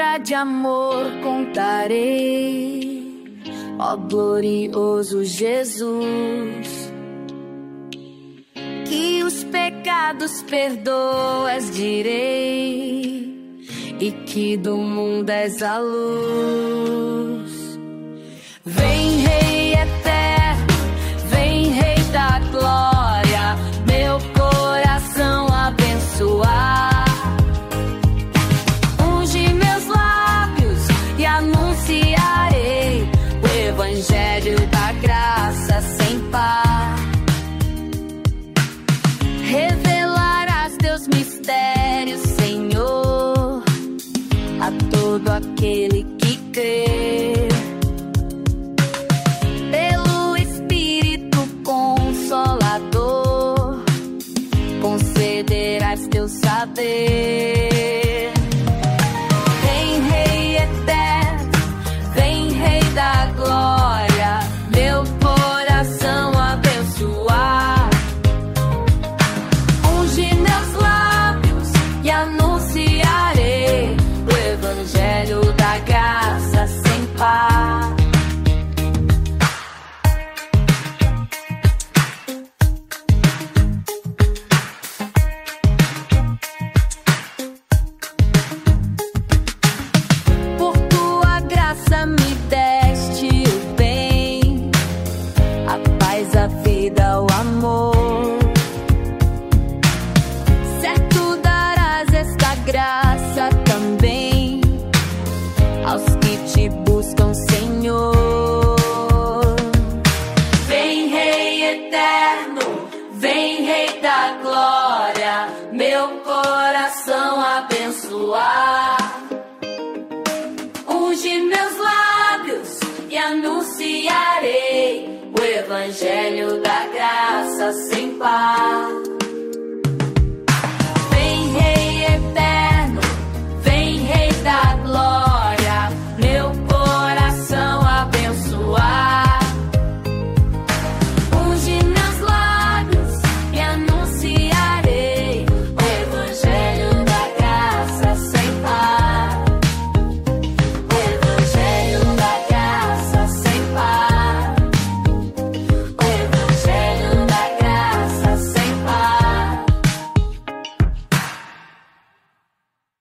história de amor contarei, ó glorioso Jesus, que os pecados perdoas, direi, e que do mundo és a luz. Vem, Rei eterno, vem, Rei da glória, meu coração abençoar. Unge meus lábios e anunciarei o evangelho da graça sem par. Revelarás teus mistérios, Senhor, a todo aquele que crê. Pelo Espírito Consolador, concederás teu saber. Vem, Rei eterno, vem, Rei da glória, meu coração abençoar. Unge meus lábios e anunciarei o evangelho da graça sem par. Por tua graça me deste o bem, a paz, a vida, o amor. Certo darás esta graça também aos que te buscam, Senhor. Vem, Rei eterno, vem, Rei da glória, meu coração abençoar. Unge meus lábios e anunciarei o evangelho da graça sem par.